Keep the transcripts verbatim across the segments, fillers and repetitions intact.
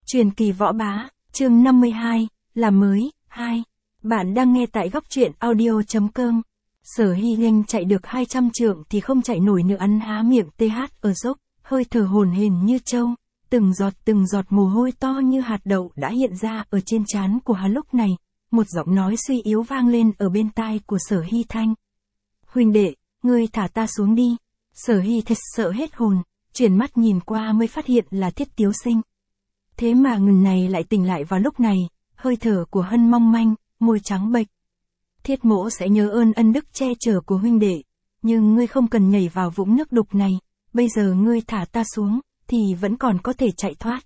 Truyền kỳ võ bá, chương năm mươi hai, làm mới, hai. Bạn đang nghe tại góc truyện audio.com. Sở Hy nhanh chạy được hai trăm trượng thì không chạy nổi nữa, ăn há miệng th ở dốc, hơi thở hổn hển như trâu, từng giọt từng giọt mồ hôi to như hạt đậu đã hiện ra ở trên trán của hắn. Lúc này, một giọng nói suy yếu vang lên ở bên tai của Sở Hy Thanh. Huynh đệ, ngươi thả ta xuống đi. Sở Hy thật sợ hết hồn, chuyển mắt nhìn qua mới phát hiện là Thiết Tiếu Sinh. Thế mà người này lại tỉnh lại vào lúc này, hơi thở của Hân mong manh, môi trắng bệch. Thiết mỗ sẽ nhớ ơn ân đức che chở của huynh đệ, nhưng ngươi không cần nhảy vào vũng nước đục này, bây giờ ngươi thả ta xuống, thì vẫn còn có thể chạy thoát.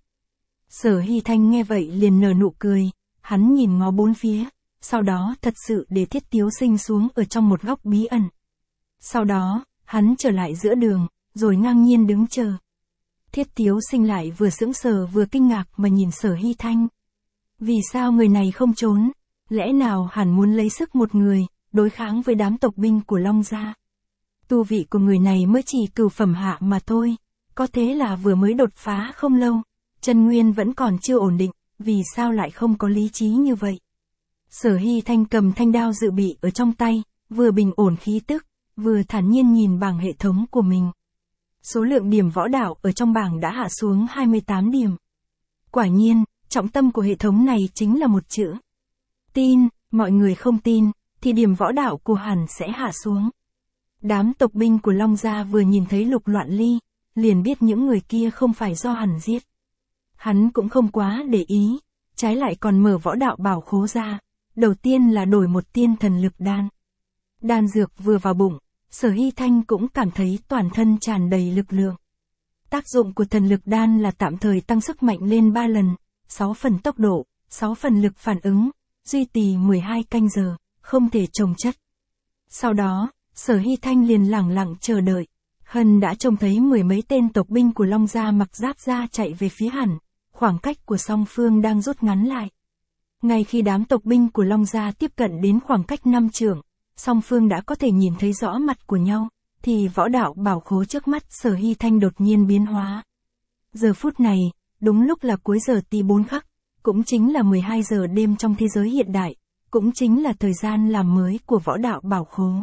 Sở Hy Thanh nghe vậy liền nở nụ cười, hắn nhìn ngó bốn phía, sau đó thật sự để Thiết Tiếu Sinh xuống ở trong một góc bí ẩn. Sau đó, hắn trở lại giữa đường, rồi ngang nhiên đứng chờ. Thiết Tiếu Sinh lại vừa sững sờ vừa kinh ngạc mà nhìn Sở Hy Thanh. Vì sao người này không trốn? Lẽ nào hẳn muốn lấy sức một người, đối kháng với đám tộc binh của Long Gia? Tu vị của người này mới chỉ cửu phẩm hạ mà thôi, có thế là vừa mới đột phá không lâu, chân nguyên vẫn còn chưa ổn định, vì sao lại không có lý trí như vậy? Sở Hy Thanh cầm thanh đao dự bị ở trong tay, vừa bình ổn khí tức, vừa thản nhiên nhìn bảng hệ thống của mình. Số lượng điểm võ đạo ở trong bảng đã hạ xuống hai mươi tám điểm. Quả nhiên, trọng tâm của hệ thống này chính là một chữ. Tin, mọi người không tin, thì điểm võ đạo của hẳn sẽ hạ xuống. Đám tộc binh của Long Gia vừa nhìn thấy Lục Loạn Ly, liền biết những người kia không phải do hẳn giết. Hắn cũng không quá để ý, trái lại còn mở võ đạo bảo khố ra, đầu tiên là đổi một tiên thần lực đan. Đan dược vừa vào bụng, Sở Hy Thanh cũng cảm thấy toàn thân tràn đầy lực lượng. Tác dụng của thần lực đan là tạm thời tăng sức mạnh lên ba lần, sáu phần tốc độ, sáu phần lực phản ứng, duy trì mười hai canh giờ, không thể trồng chất. Sau đó, Sở Hy Thanh liền lẳng lặng chờ đợi. Hân đã trông thấy mười mấy tên tộc binh của Long Gia mặc giáp ra chạy về phía hẳn, khoảng cách của song phương đang rút ngắn lại. Ngay khi đám tộc binh của Long Gia tiếp cận đến khoảng cách năm trượng, song phương đã có thể nhìn thấy rõ mặt của nhau, thì võ đạo bảo khố trước mắt Sở Hy Thanh đột nhiên biến hóa. Giờ phút này, đúng lúc là cuối giờ tí bốn khắc, cũng chính là mười hai giờ đêm trong thế giới hiện đại, cũng chính là thời gian làm mới của võ đạo bảo khố.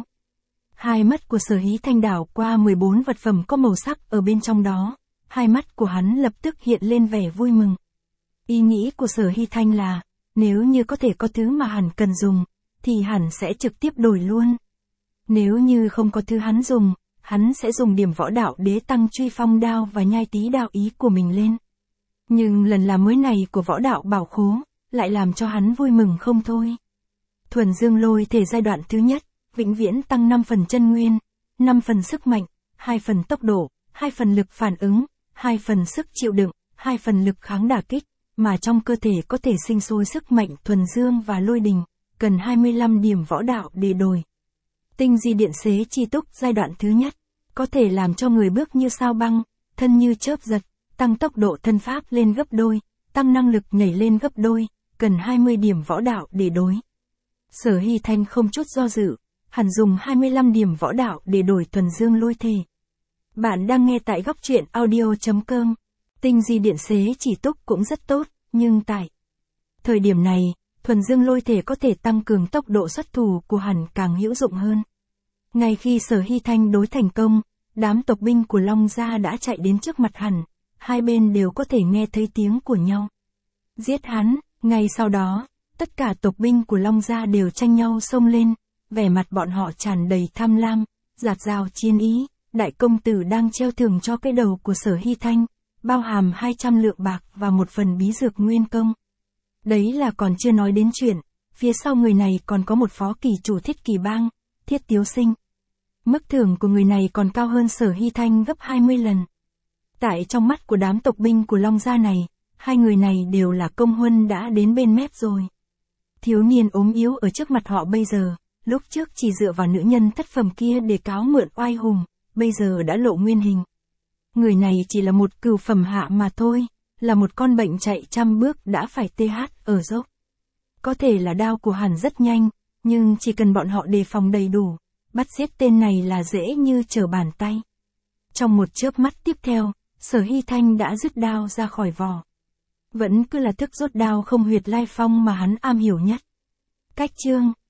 Hai mắt của Sở Hy Thanh đảo qua mười bốn vật phẩm có màu sắc ở bên trong đó, hai mắt của hắn lập tức hiện lên vẻ vui mừng. Ý nghĩ của Sở Hy Thanh là, nếu như có thể có thứ mà hẳn cần dùng, thì hẳn sẽ trực tiếp đổi luôn. Nếu như không có thứ hắn dùng, hắn sẽ dùng điểm võ đạo đế tăng truy phong đao và nhai tí đạo ý của mình lên. Nhưng lần làm mới này của võ đạo bảo khố, lại làm cho hắn vui mừng không thôi. Thuần dương lôi thể giai đoạn thứ nhất, vĩnh viễn tăng năm phần chân nguyên, năm phần sức mạnh, hai phần tốc độ, hai phần lực phản ứng, hai phần sức chịu đựng, hai phần lực kháng đả kích, mà trong cơ thể có thể sinh sôi sức mạnh thuần dương và lôi đình, cần hai mươi lăm điểm võ đạo để đổi. Tinh di điện xế chi túc giai đoạn thứ nhất, có thể làm cho người bước như sao băng, thân như chớp giật, tăng tốc độ thân pháp lên gấp đôi, tăng năng lực nhảy lên gấp đôi, cần hai mươi điểm võ đạo để đối. Sở Hy Thanh không chút do dự, hẳn dùng hai mươi lăm điểm võ đạo để đổi thuần dương lôi thể. Bạn đang nghe tại góc truyện audio.com. Tinh di điện xế chỉ túc cũng rất tốt, nhưng tại thời điểm này, thuần dương lôi thể có thể tăng cường tốc độ xuất thủ của hẳn càng hữu dụng hơn. Ngay khi Sở Hy Thanh đối thành công, đám tộc binh của Long Gia đã chạy đến trước mặt hẳn, hai bên đều có thể nghe thấy tiếng của nhau. Giết hắn, ngay sau đó, tất cả tộc binh của Long Gia đều tranh nhau xông lên, vẻ mặt bọn họ tràn đầy tham lam, dạt dào chiến ý. Đại công tử đang treo thưởng cho cái đầu của Sở Hy Thanh, bao hàm hai trăm lượng bạc và một phần bí dược nguyên công. Đấy là còn chưa nói đến chuyện, phía sau người này còn có một phó kỳ chủ Thiết Kỳ Bang, Thiết Tiếu Sinh. Mức thưởng của người này còn cao hơn Sở Hy Thanh gấp hai mươi lần. Tại trong mắt của đám tộc binh của Long Gia này, hai người này đều là công huân đã đến bên mép rồi. Thiếu niên ốm yếu ở trước mặt họ bây giờ, lúc trước chỉ dựa vào nữ nhân thất phẩm kia để cáo mượn oai hùng, bây giờ đã lộ nguyên hình. Người này chỉ là một cửu phẩm hạ mà thôi, là một con bệnh chạy trăm bước đã phải th ở dốc. Có thể là đao của hẳn rất nhanh, nhưng chỉ cần bọn họ đề phòng đầy đủ, bắt giết tên này là dễ như trở bàn tay. Trong một chớp mắt tiếp theo, Sở Hy Thanh đã rút đao ra khỏi vỏ. Vẫn cứ là thức rút đao không huyệt lai phong mà hắn am hiểu nhất. Cách chương